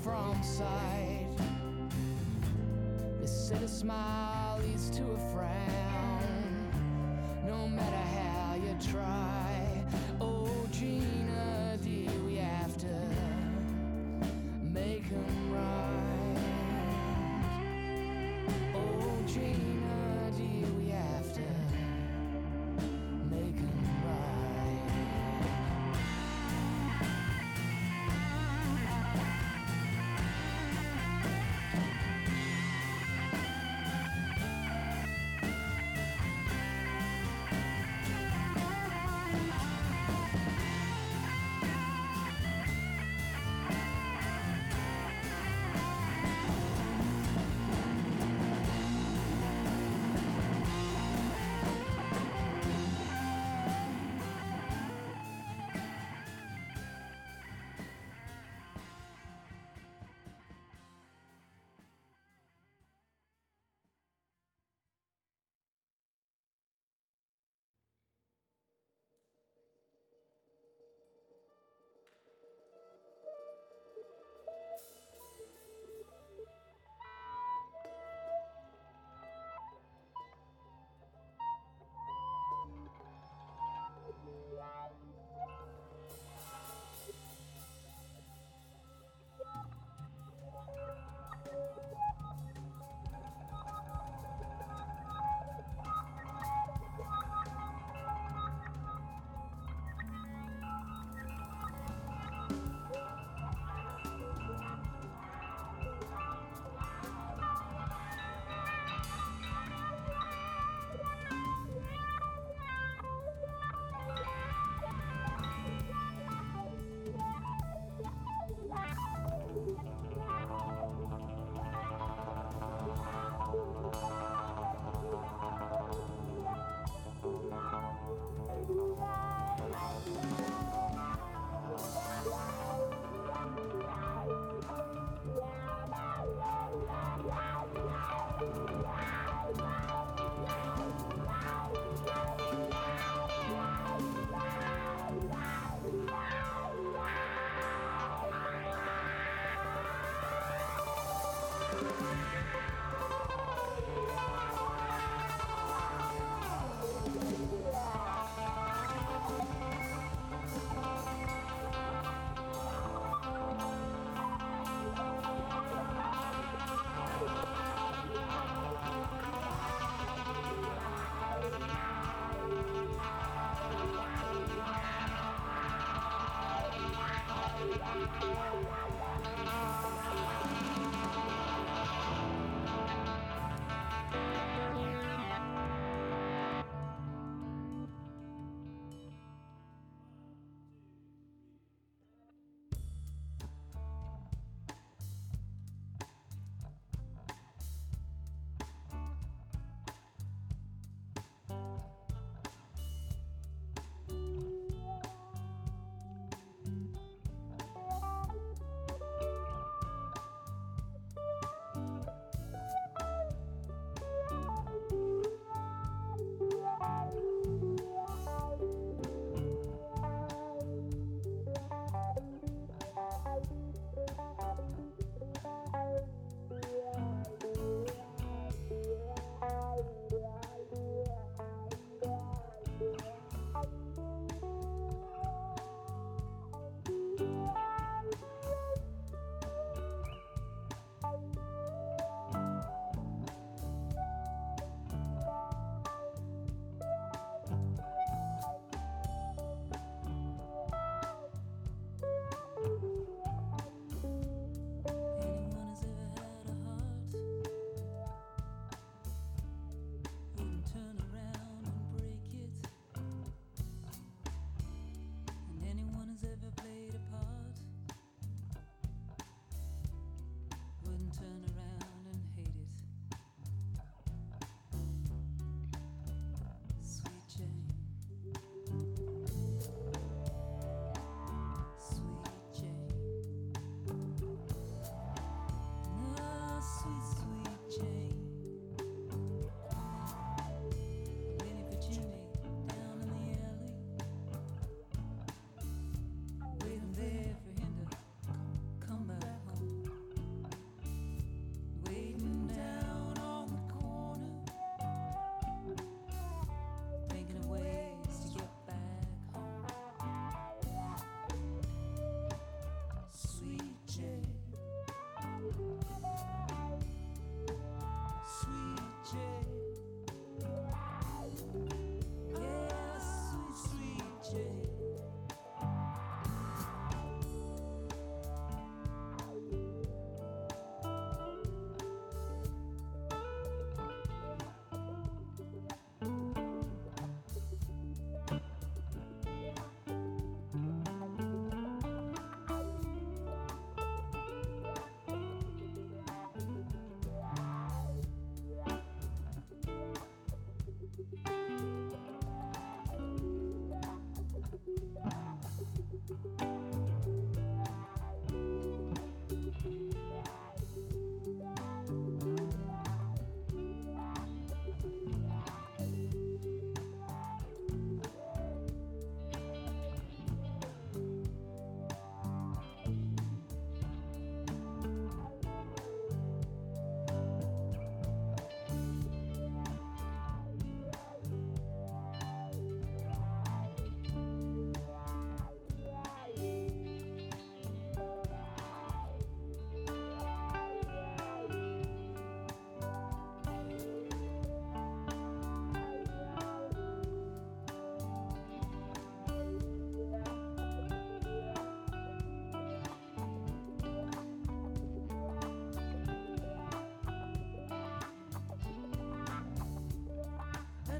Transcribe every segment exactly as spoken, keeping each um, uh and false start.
from sight. They said a smile leads to a frown, no matter how you try. Oh, Gina, dear, we have to make 'em right. Oh, Gina, dear, we have to make 'em right.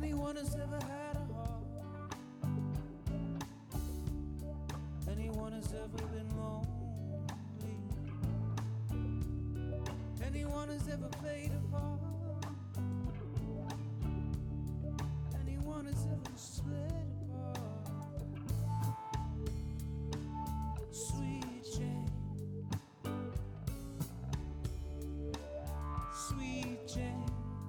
Anyone who's ever had a heart, anyone who's ever been lonely, anyone who's ever played a part, anyone who's ever split apart. Sweet Jane, sweet Jane.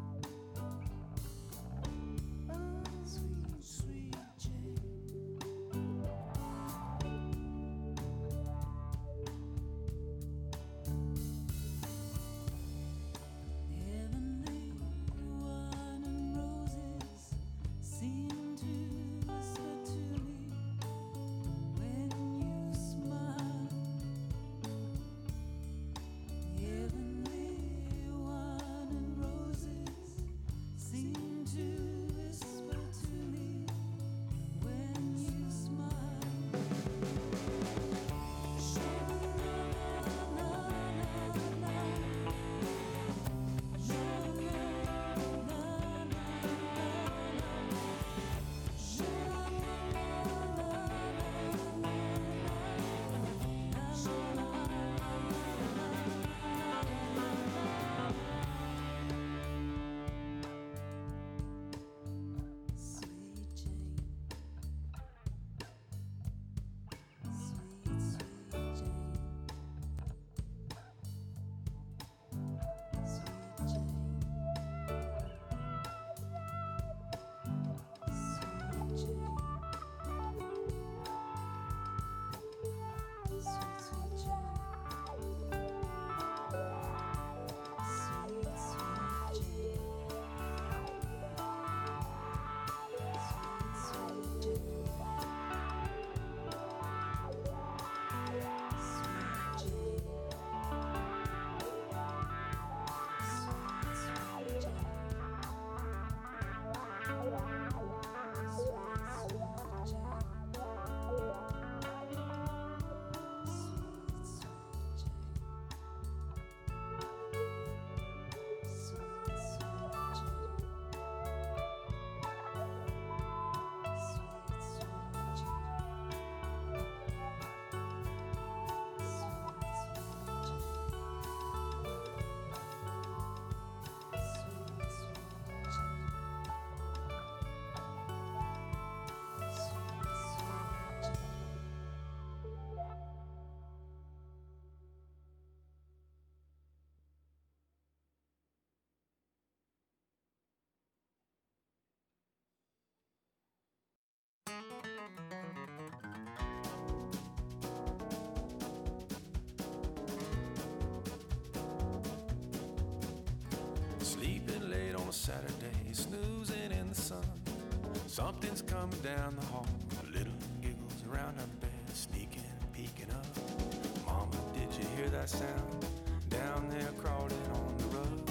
Sleeping late on a Saturday, snoozing in the sun. Something's coming down the hall, little giggles around our bed, sneaking and peeking up. Mama, did you hear that sound? Down there crawling on the rug.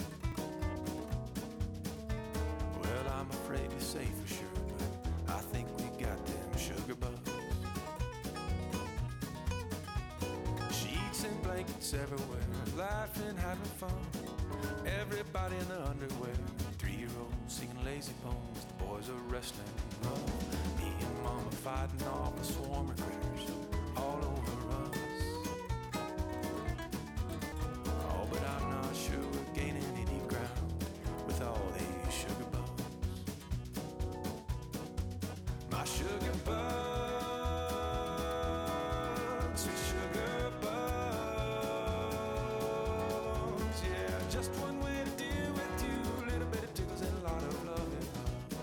Well, I'm afraid to say for sure, but I think we got them sugar bugs. Sheets and blankets everywhere, laughing, having fun. Everybody in their underwear, three-year-olds singing lazy poems. The boys are wrestling in love. Me and Mama fighting off a swarm of critters all over us. Oh, but I'm not sure we're gaining any ground with all these sugar bugs. My sugar bugs, sweet sugar bugs. Yeah, just one way to deal with you. A little bit of tickles and a lot of loving hugs.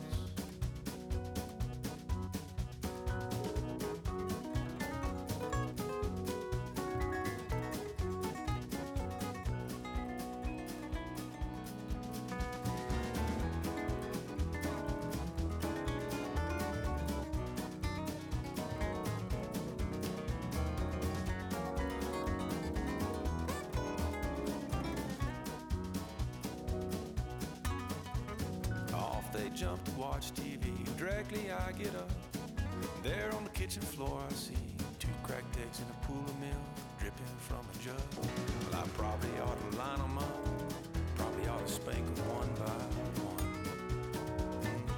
Off they jump to watch T V. Directly I get up. There on the kitchen floor I see two cracked eggs in a pool of milk dripping from a jug. Well, I probably ought to line them up. Probably ought to spank them one by one.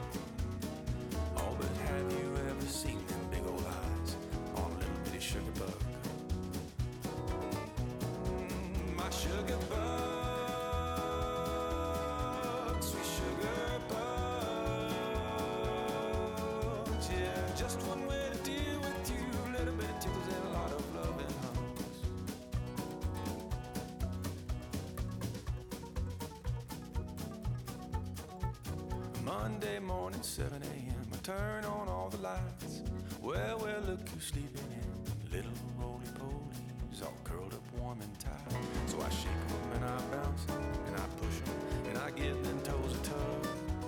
Monday morning, seven a.m. I turn on all the lights. Well, well, look who's sleeping in. Little roly-polies, all curled up warm and tight. So I shake them and I bounce them and I push them and I give them toes a tug.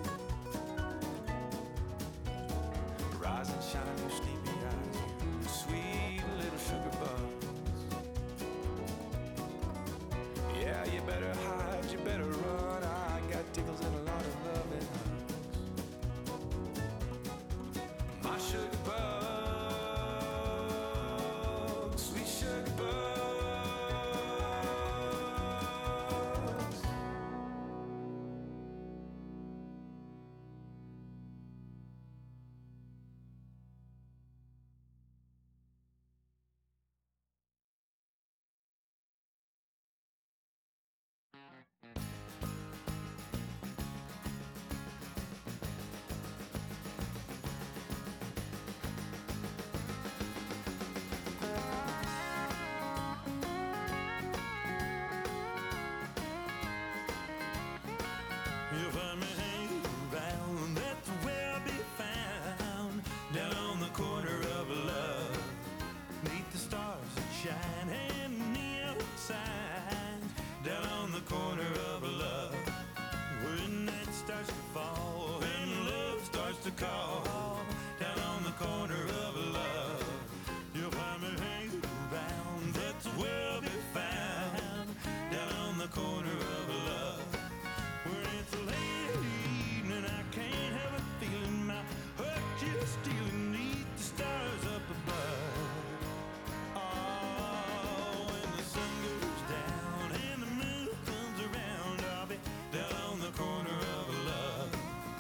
Rise and shine your sleepy eyes, you sweet little sugar bugs. Yeah, you better hide, you better run. I got tickles and a lot of love in us. My sugar bugs, sweet sugar bugs. If I may hang around, that's where I'll be found. Down on the corner of love, neath the stars that shine and neon signs. Down on the corner of love, where night starts to fall and love starts to call. Down on the corner of love, if I may hang around, that's where I'll be found. Down on the corner of love. When it's late evening, I can't help but feeling my heart just stealing neath the stars up above. Oh, when the sun goes down and the moon comes around, I'll be down on the corner of love.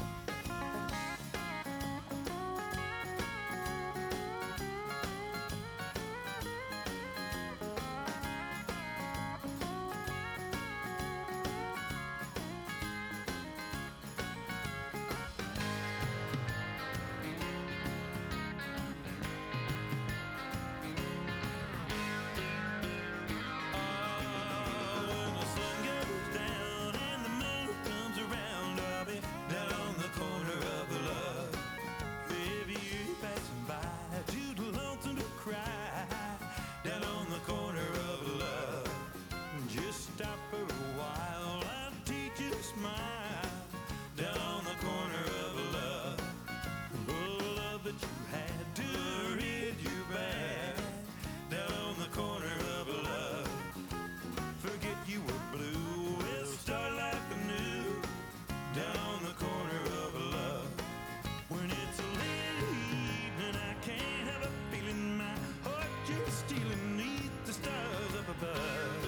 When the sun goes down and the moon comes around, I'll be down on the corner of love. If you're passing by, too lonesome to cry, down on the corner of love. Just stop for a while, I'll teach you to smile, down on the corner of love. The love that you had to rid you bad, down on the corner of love. Forget you were blue, we'll start life anew, down on the corner of love. When it's late evening, I can't help a feeling my heart just stealing neath the stars up above.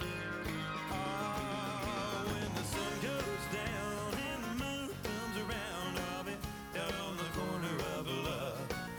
Oh, when the sun goes down and the moon comes around, I'll be down on the corner of love.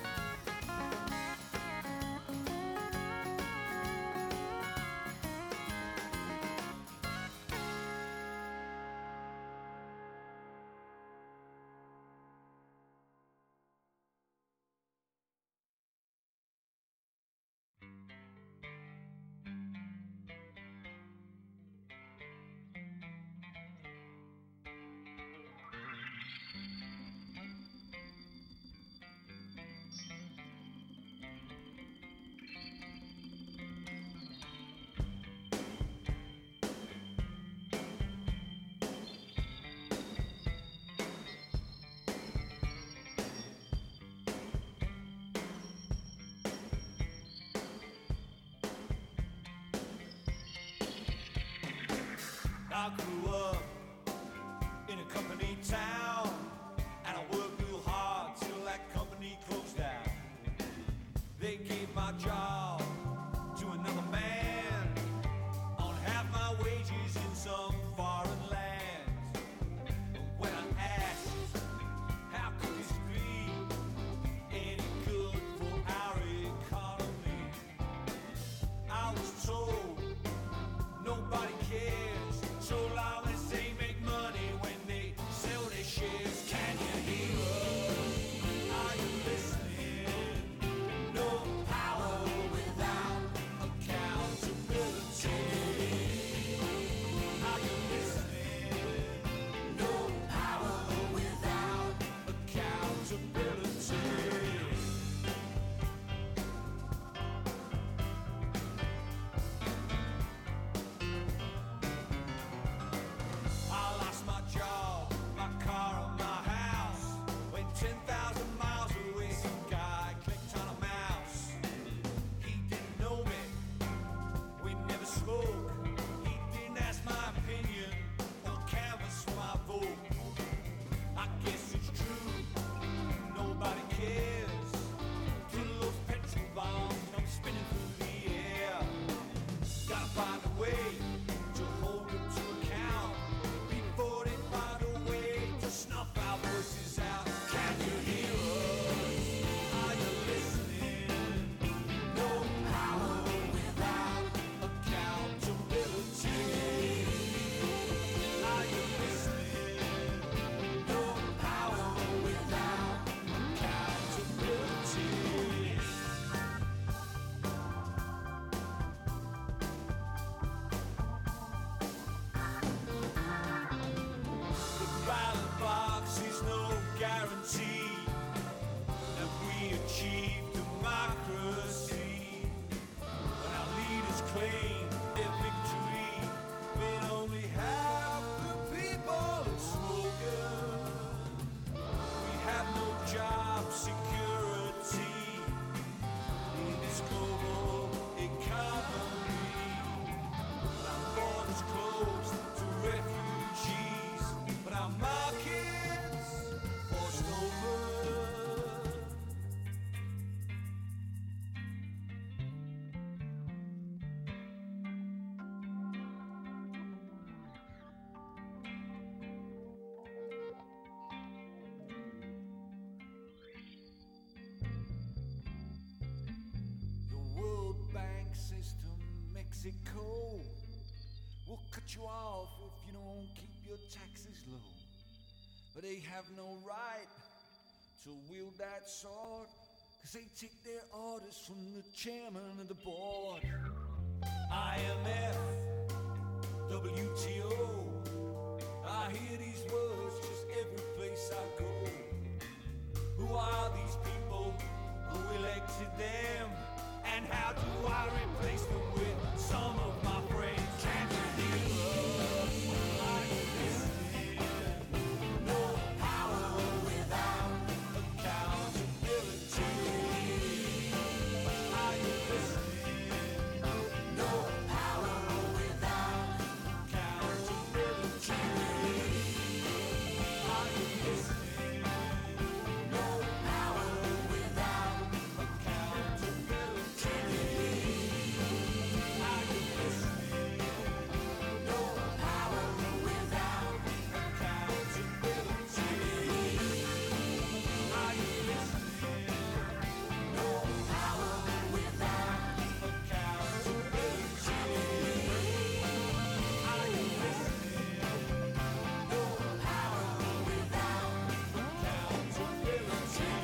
I grew up in a company town, and I worked real hard till that company closed down. They gave my job to another man on half my wages in some foreign land. When I asked, how could this be any good for our economy, I was told nobody cares so long as they make money when they sell their shares. Can you hear us? Are you listening? No power without access to Mexico. We'll cut you off if you don't keep your taxes low. But they have no right to wield that sword, 'cause they take their orders from the chairman of the board. I M F, W T O, I hear these words just every place I go. Who are these people? Who elected them? And how do I replace them with some of my friends? Tragedy. Are you listening? No power without accountability. Are you listening? No power without accountability. Are you listening? No power without accountability. Are you listening? No power without accountability. Are you listening? No power without accountability. Are you listening? No power without accountability.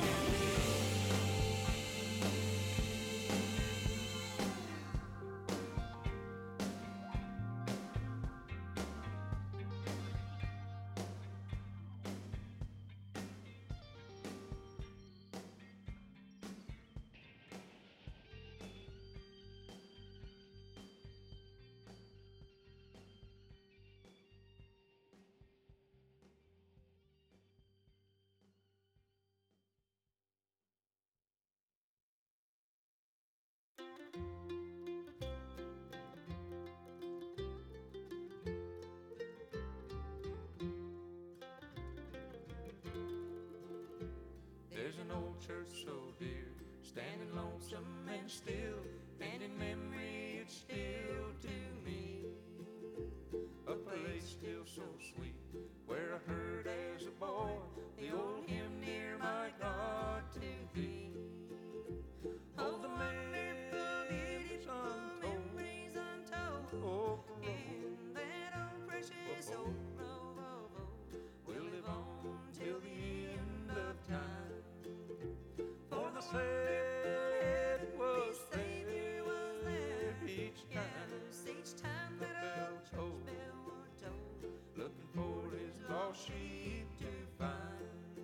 There's an old church so dear, standing lonesome and still, and in memory it's still to me. A place still so sweet, where I heard as a boy the old hymn, near my God to thee. Oh, the memories untold, oh, In that old precious old road, we'll live on till the end of time. For the Savior was Savior was there there. each time, Yes, each time that bell old church tolled, bell would toll. looking for his lost sheep to find.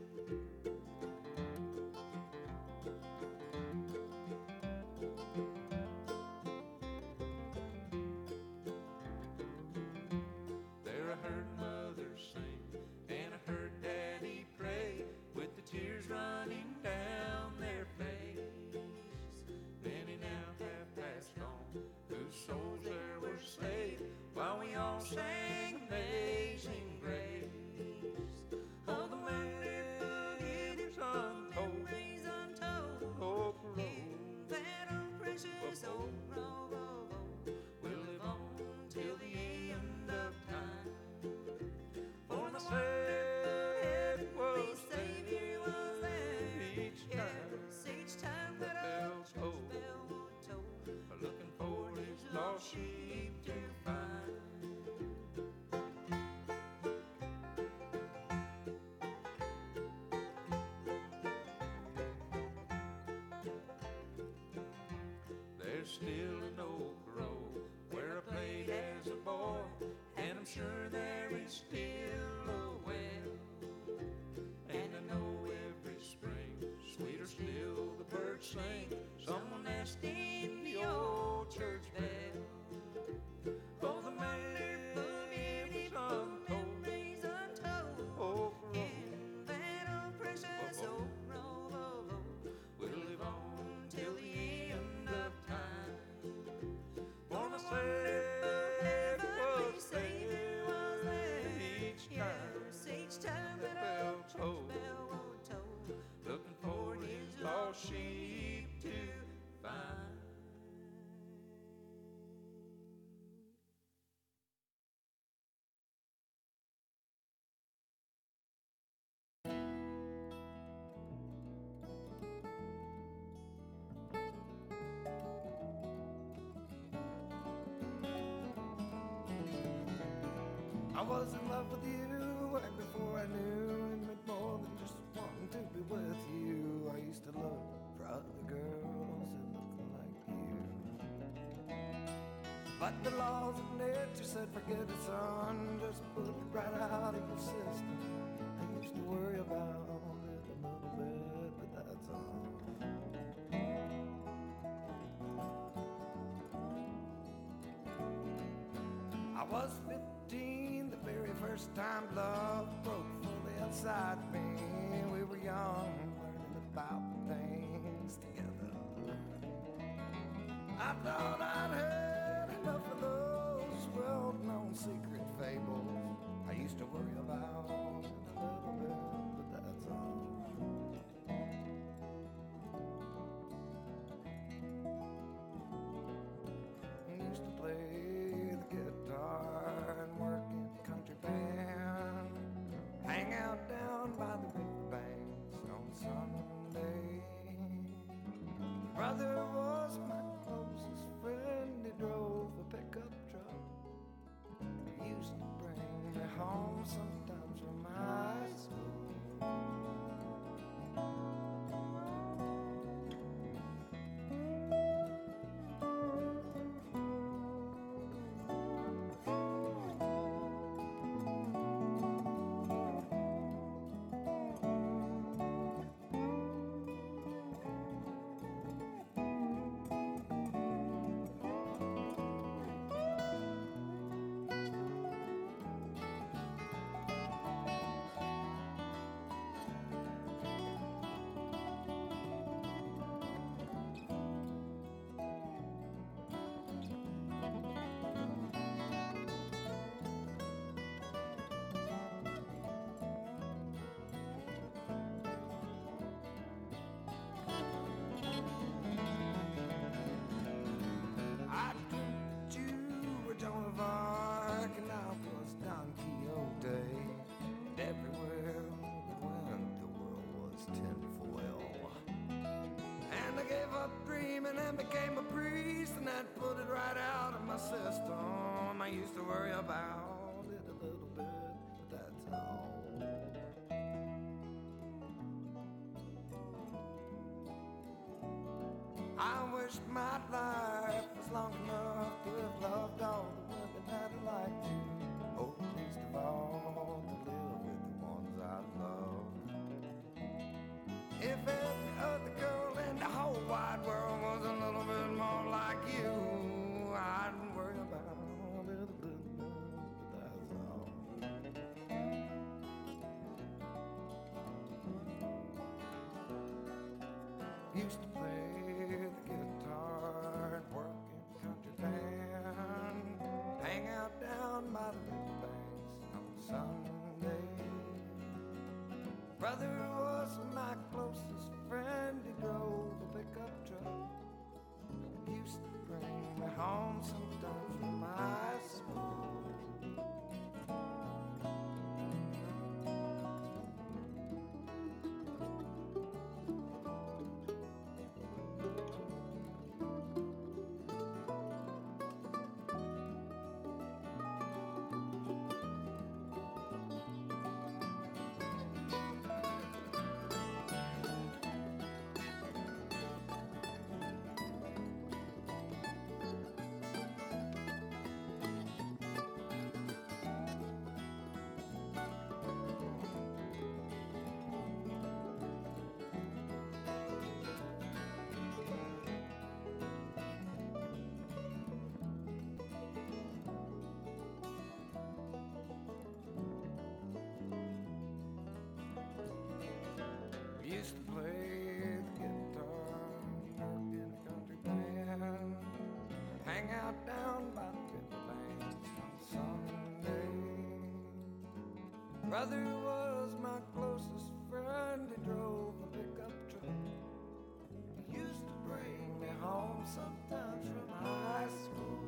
There I heard mother sing, and I heard daddy pray, with the tears running down their face. Many now have passed on, whose souls there were saved, while we all sang Amazing Grace. Oh, the memories untold, Memories untold. oh, road, In that old precious old road, we'll live on till the end of time. For the Savior was Savior was there. each time, Yes, each time the that bell old church tolled, bell would toll. looking for his lost sheep to find. There's still an oak grove where I played as a boy, and I'm sure there is still a well. And I know every spring, sweeter still the birds sing, someone nest in the old church bell. Oh, the memories untold, Memories untold. oh, In that old precious old road, we'll live on till the end of time. was in love with you, and before I knew it meant more than just wanting to be with you. I used to look for other girls that looked like you, but the laws of nature said forget it, son, just put it right out of your system. I used to worry about it a little bit, but that's all. I was fifteen, the very first time love broke fully outside me. We were young, learning about things together. I thought I'd heard enough of those well-known secret fables. I used to worry about it a little bit, but that's all. I used to play the guitar and work in a country band, hang out down by the riverbanks on Sunday. Brother was my closest friend, he drove a pickup truck. He used to bring me home sometimes from high school. I dreamt you were Joan of Arc and I was Don Quixote. And everywhere we went, the world was tinfoil. And I gave up dreaming and became a priest, and that put it right out of my system. I used to worry about it a little bit, but that's all. I wished my life was long enough to have loved all the women that I liked to. Oh, least of all, to live with the ones I love. If every other girl in the whole wide world was a little bit more like you, I'd worry about it a little bit, but that's all. Used to play the guitar and work in a country band, hang out down by the riverbanks on Sunday. Brother was my closest friend, he drove a pickup truck. Used to bring me home sometimes from high school. Used to play the guitar, work in a country band, hang out down by the riverbanks on Sunday. Brother was my closest friend, he drove a pickup truck. He used to bring me home sometimes from high school.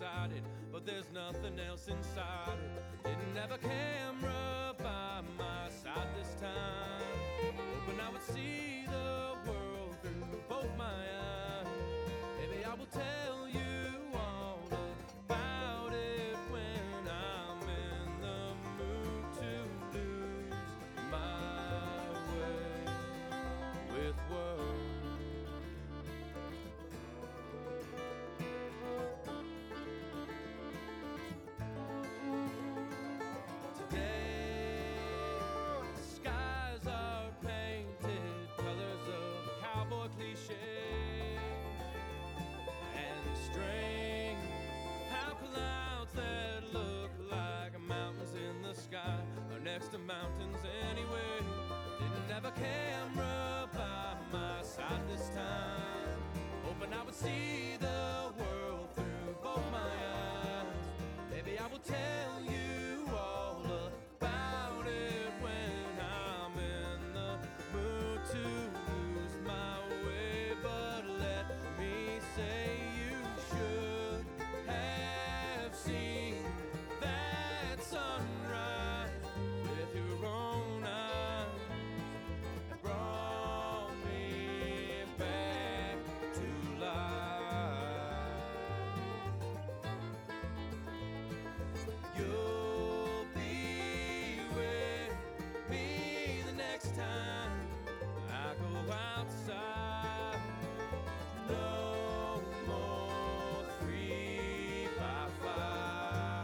excited, but there's nothing else inside it. Didn't have a camera by my side this time, hoping I would see the world through both my eyes. Maybe I will tell you all about it when I'm in the mood to lose my way with words. Sky or next to mountains anyway. Didn't have a camera by my side this time, hoping I would see the world through both my eyes. Maybe I will tell you all about it when I'm in the mood to lose my way. But let me say you should have seen that sunrise with your own eyes. It brought me back to life. You'll be with me the next time I go outside. No more three by five.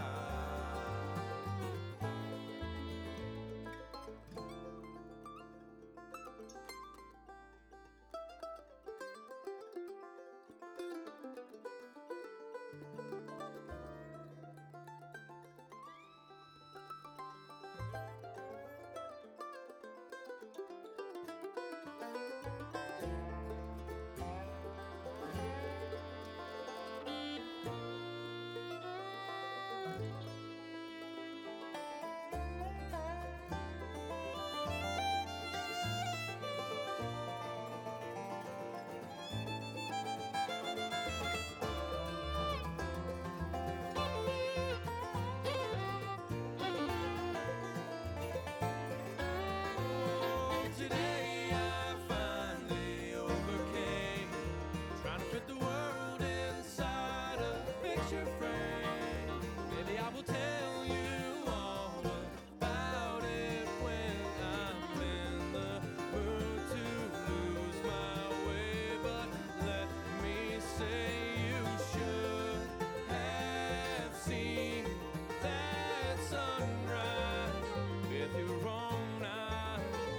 Today I finally overcame trying to fit the world inside a picture frame. Maybe I will tell you all about it when I'm in the mood to lose my way. But let me say you should have seen that sunrise with your own eyes.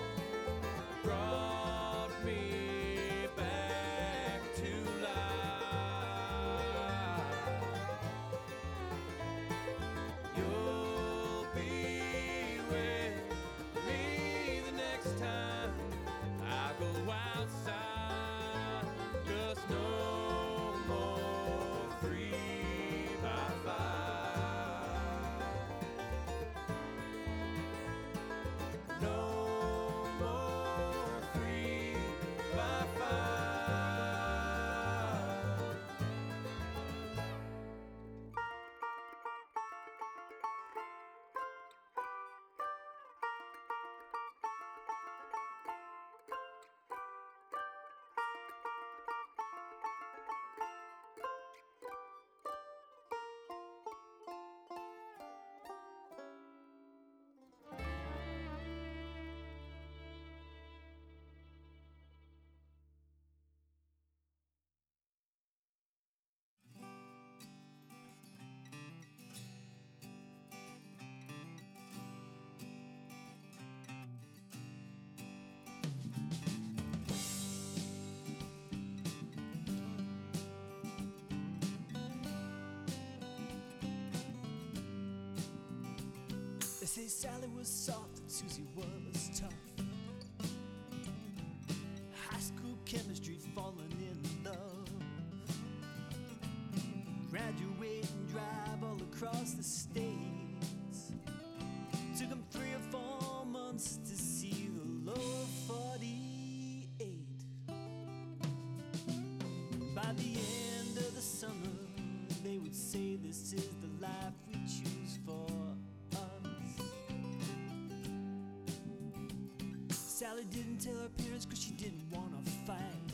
Brought me back to life. You'll be with me the next time I go outside. Just no more three by five. No more three by five. They say Sally was soft and Susie was tough. High school chemistry, falling in love. Graduate and drive all across the states. Took them three or four months to see the lower forty-eight. By the end of the summer, they would say this Sally didn't tell her parents cause she didn't want to fight.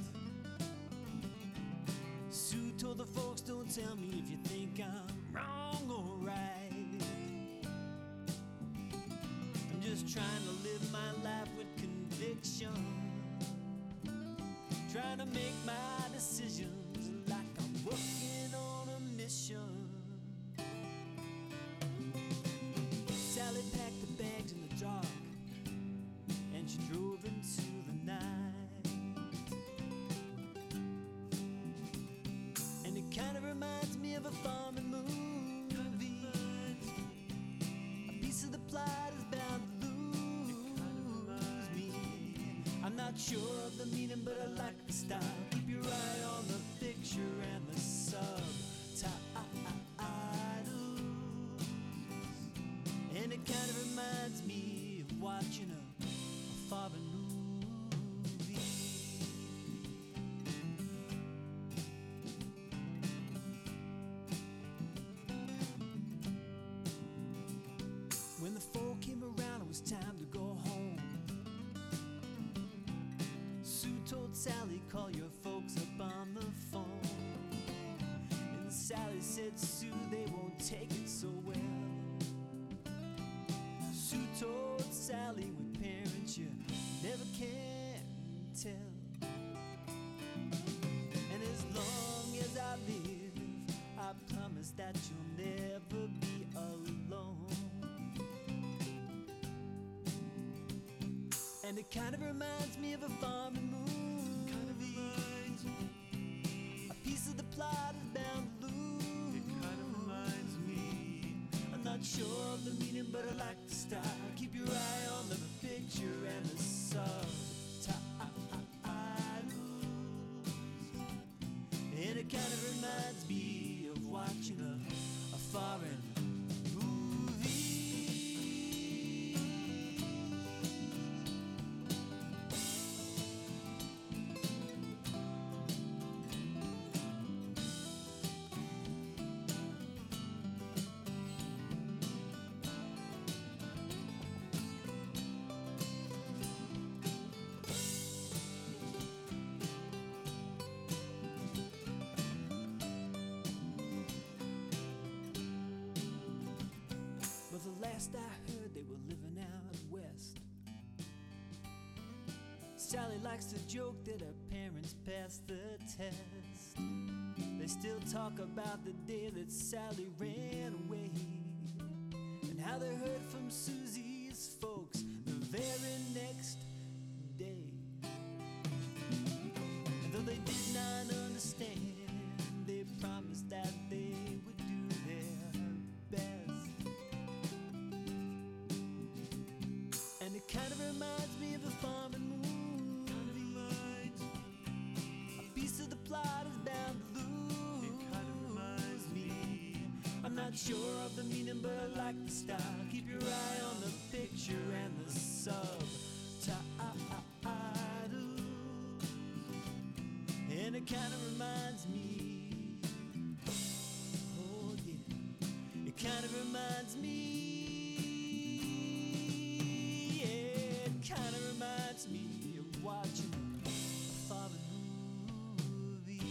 Sue told the folks, don't tell me if you think I'm wrong or right. I'm just trying to live my life with conviction, trying to make my decisions like I'm working on a mission. Sally packed the bags in the dark and she drove into the night. And it kind of reminds me of a farming movie. A piece of the plot is bound to lose me. I'm not sure of the meaning, but I like the style. Keep your eye on the picture and the subtitles. And it kind of reminds me of watching a, a foreign movie. When the fall came around, it was time to go home. Sue told Sally, call your folks up on the phone. And Sally said, Sue, they won't take it so well. Sue told Sally, with parents you never can tell. And as long as I live, I promise that you'll never be alone. And it kind of reminds me of a farming movie. Kind of reminds me. A piece of the plot is bound to lose. It kind of reminds me. I'm not sure of the meaning, but I like the style. Keep your eye on the picture and the subtitles. And it kind of reminds me of watching a, a foreign movie. But the last I heard, they were living out west. Sally likes to joke that her parents passed the test. They still talk about the day that Sally ran away, and how they heard from Susie's folks the very next day. And though they did not understand, they promised that they would do their best. And it kind of reminds me of a farming movie. A piece of the plot is bound to lose. It kind of reminds me. I'm not sure of the meaning, but I like the style. Keep your eye on the picture and the subtitles. And it kind of reminds me. Oh yeah. It kind of reminds me. Kind of reminds me of watching a foreign movie.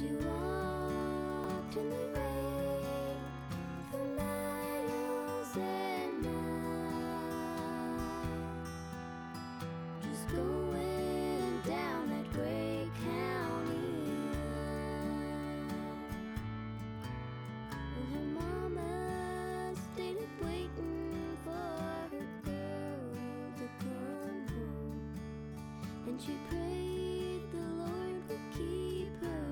She walked in the rain for miles and miles, just going down that gray county line. Well, her mama stayed up waiting for her girl to come home, and she prayed the Lord would keep her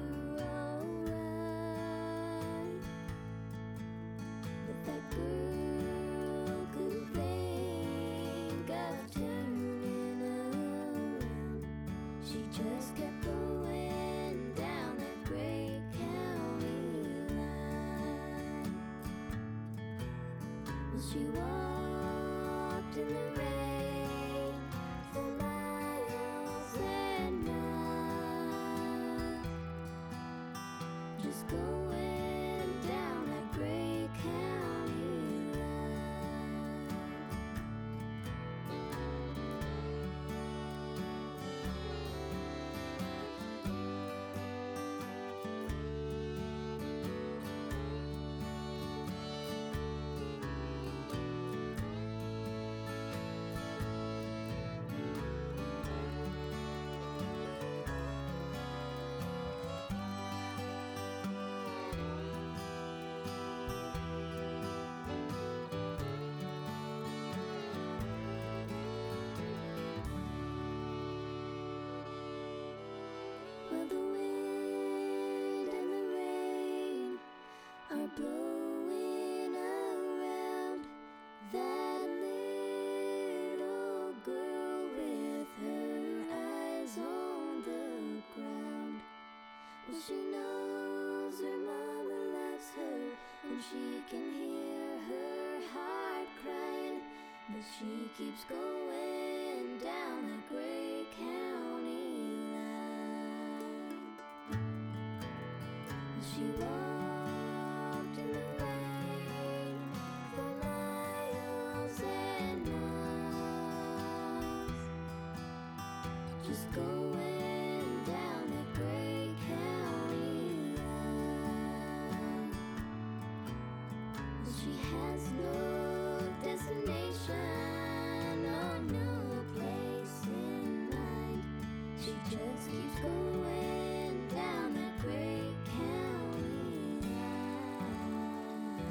alright. But that girl couldn't think of turning around. She just kept going down that gray county line. Well, she walked in the rain for miles and miles, just going down that gray county line. Well, the wind and the rain are blowing around that little girl with her eyes on the ground. Well, she knows her mama loves her, and she can hear her heart crying, but she keeps going down that gray county line. She walked in the rain for miles and miles, just going down that gray county line. Well, she has no destination or no place in mind. She just keeps going down that gray county line.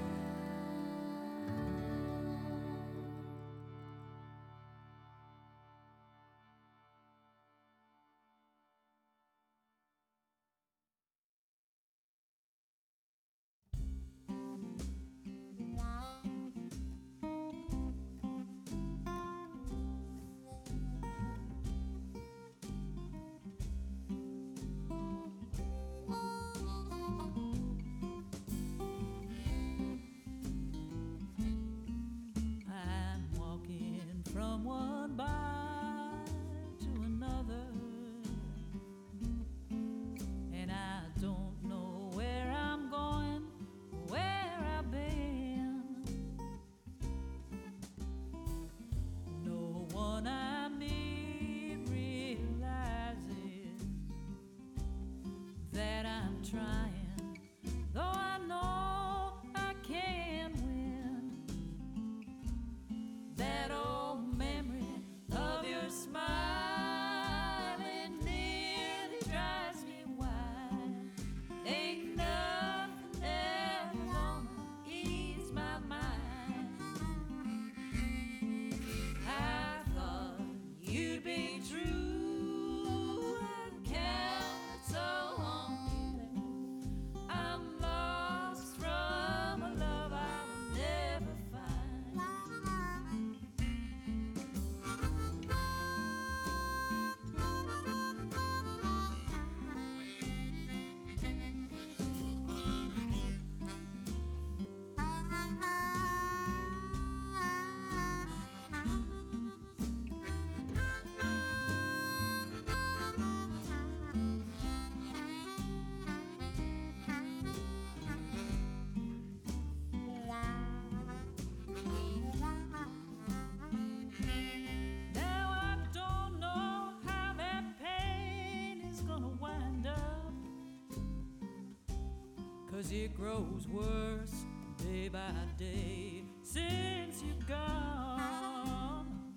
'cause it grows worse day by day since you've gone.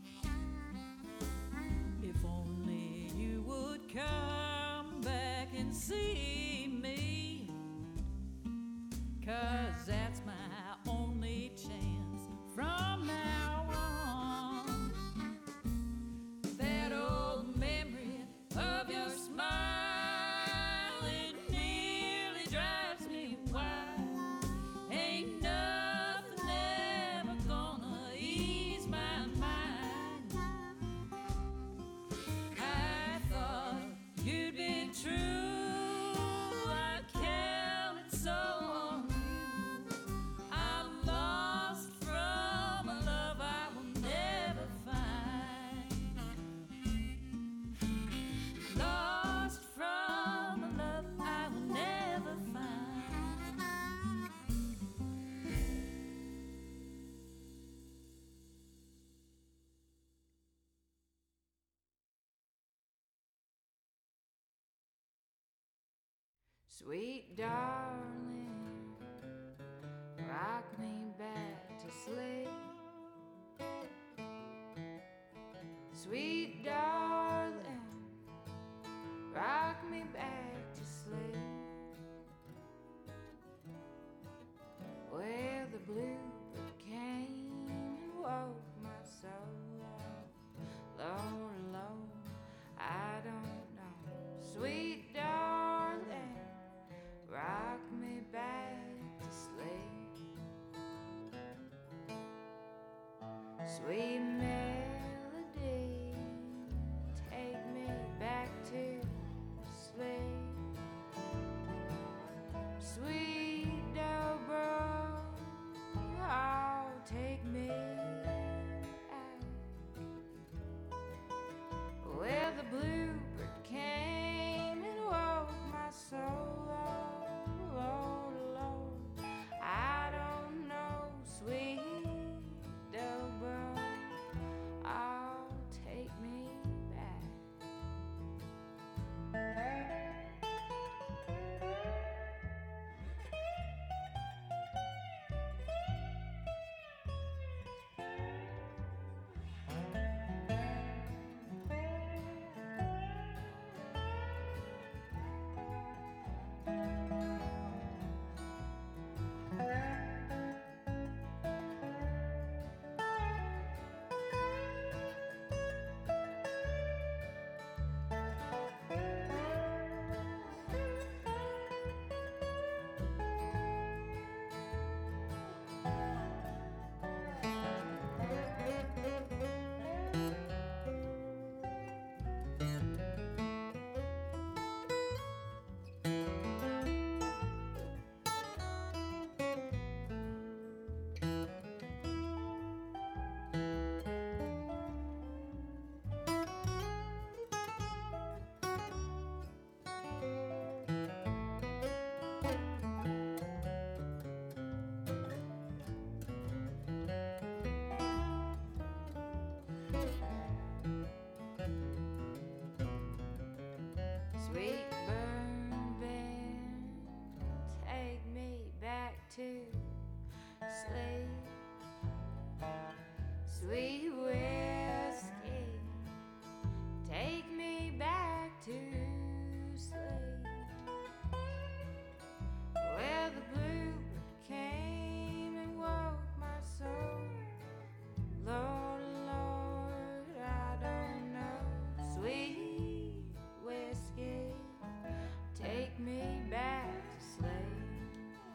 If only you would come back and see me, 'cause that's my only chance from now on. That old memory of your smile, it nearly drives me wild. Ain't nothing ever gonna ease my mind. I thought you'd be true, I counted so on you. I'm lost from a love I will never find. Lost from a love I will never find. Sweet darling, rock me back to sleep. Sweet darling, rock me back to sleep. Where the bluebird came and woke my soul. Lord, Lord, I don't know. Sweet darling, rock me back to sleep. Sweet melody, take me back to sleep. Sweet dobro, oh, take me back. Where the bluebird came and woke my soul. Lord, Lord, I don't know, sweet dobro, oh, take me back. Sweet burn band, take me back to sleep. Sweet whiskey, take me back to sleep. Where the bluebird came and woke my soul. Lord, Lord, I don't know. Sweet whiskey, take me back to sleep.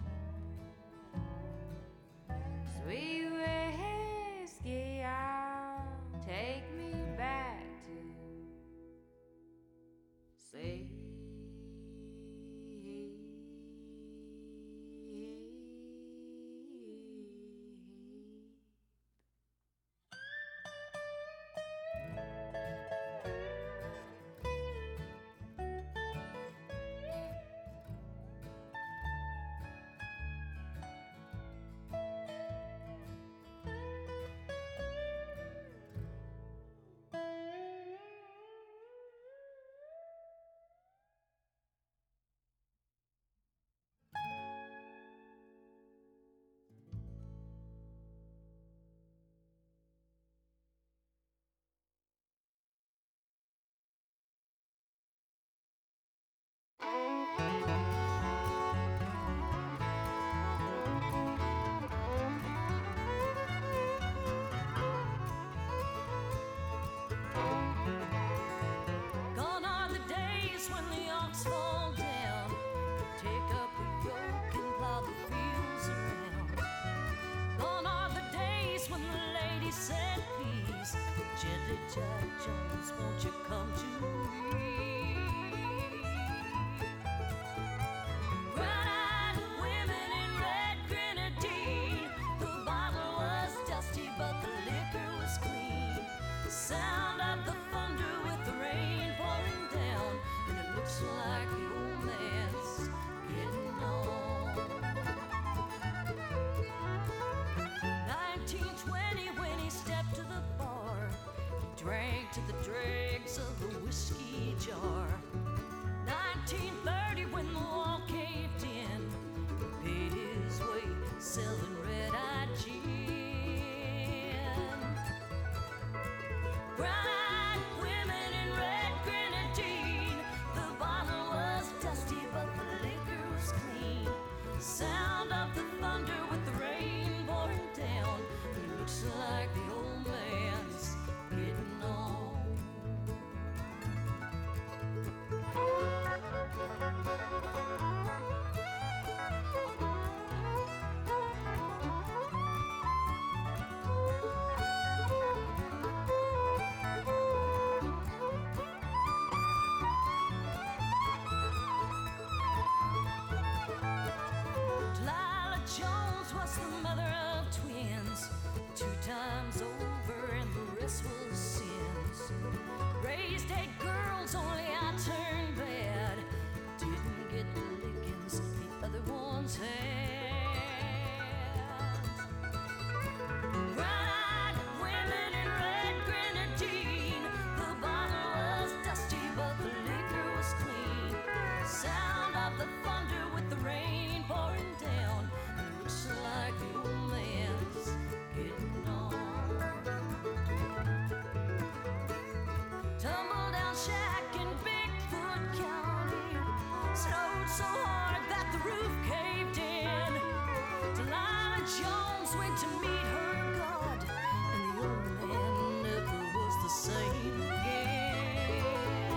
Sweet whiskey, I'll take me back to Jack Jones, won't you come to me? Brown-eyed women in red grenadine. The bottle was dusty, but the liquor was clean. The sound of the thunder with the rain pouring down, and it looks like the old man's getting on. nineteen twenty, when he stepped to the bar, he drank to the dregs of the whiskey jar. nineteen thirty, when the wall caved in, he paid his way selling red-eyed gin. Brown-eyed women in red grenadine. The bottle was dusty, but the liquor was clean. Sound of the thunder with the rain pouring down, and it looks like the old man's getting on. Delilah Jones was the mother of twins, two times over, and the rest was sins. Raised eight girls, only I turned bad. Didn't get the lickings the other ones had. Brown-eyed women in red grenadine. The bottle was dusty, but the liquor was clean. Sound of the thunder with the rain pouring down, and it looks like the old man's getting on. Tumble down shack in Bigfoot County, snowed so hard that the roof caved in. Delilah Jones went to meet her God, and the old man never was the same again.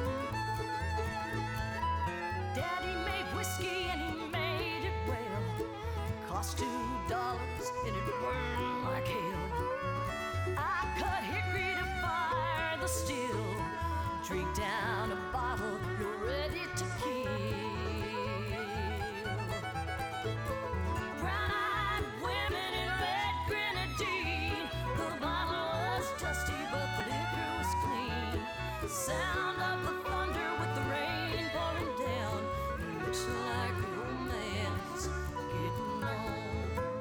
Daddy made whiskey and he made it well. Cost two dollars and it burned like hell. I cut hickory to fire the steel. Drink down a bottle, you're ready to kill. Brown-eyed women in red grenadine. The bottle was dusty, but the liquor was clean. Sound of the thunder with the rain pouring down, and it looks like the old man's getting on.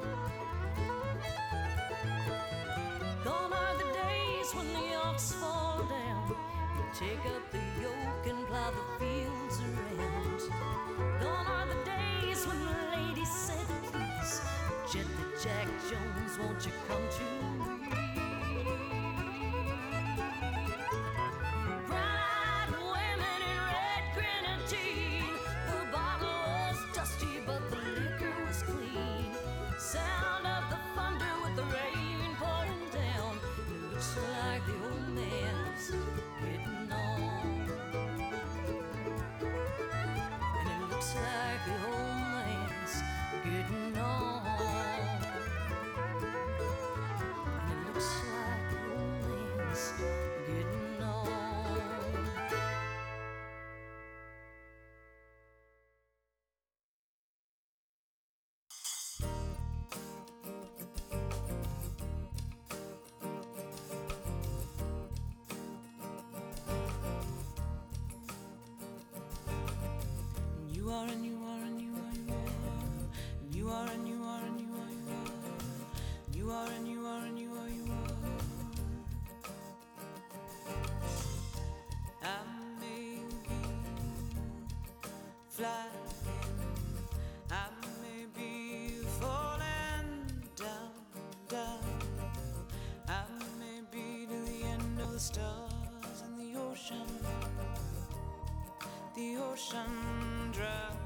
Gone are the days when the ox fall down, take up the yoke and plow the fields around. Gone are the days when the lady said, please, gently Jack Jones, won't you come to me? Brown-eyed women in red grenadine. The bottle was dusty, but the liquor was clean. Sound of the thunder with the rain pouring down, it looks like the old man's getting on. And it looks like the old man's getting on. And it looks like the old man's getting on. You are and you are and you are you are and you are and you are and you are you are and you are and you are you are. I'm making fly. I may be falling down, down. I may be to the end of the stars in the ocean. The ocean drowns.